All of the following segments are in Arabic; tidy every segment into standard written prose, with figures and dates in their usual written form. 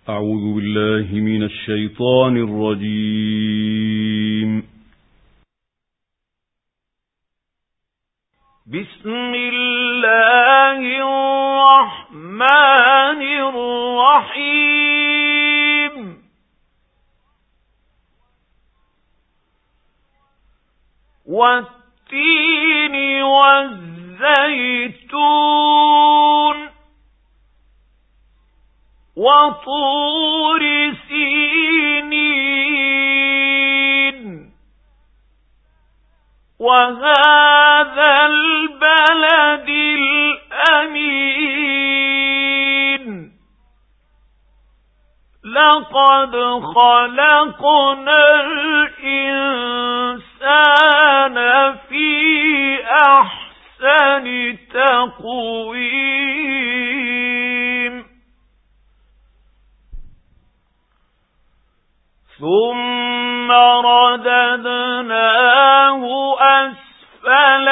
أعوذ بالله من الشيطان الرجيم. بسم الله الرحمن الرحيم. والتين والزيتون وطور سينين وهذا البلد الأمين. لقد خلقنا الإنسان في أحسن تقويم ثم رددناه أسفل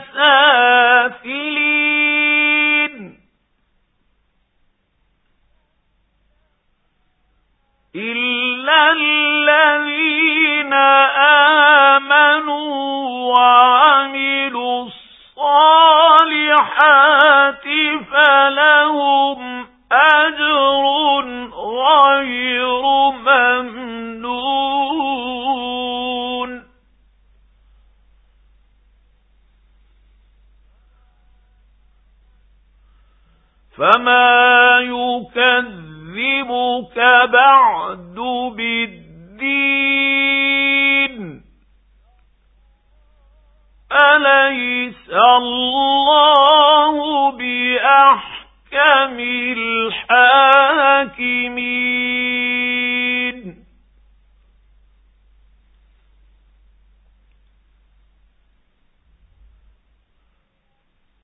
سافلين إلا الذين آمنوا وعملوا الصالحات فلهم أجر غير ممنون. فما يكذبك بعد بالدين؟ أليس الله بأحكم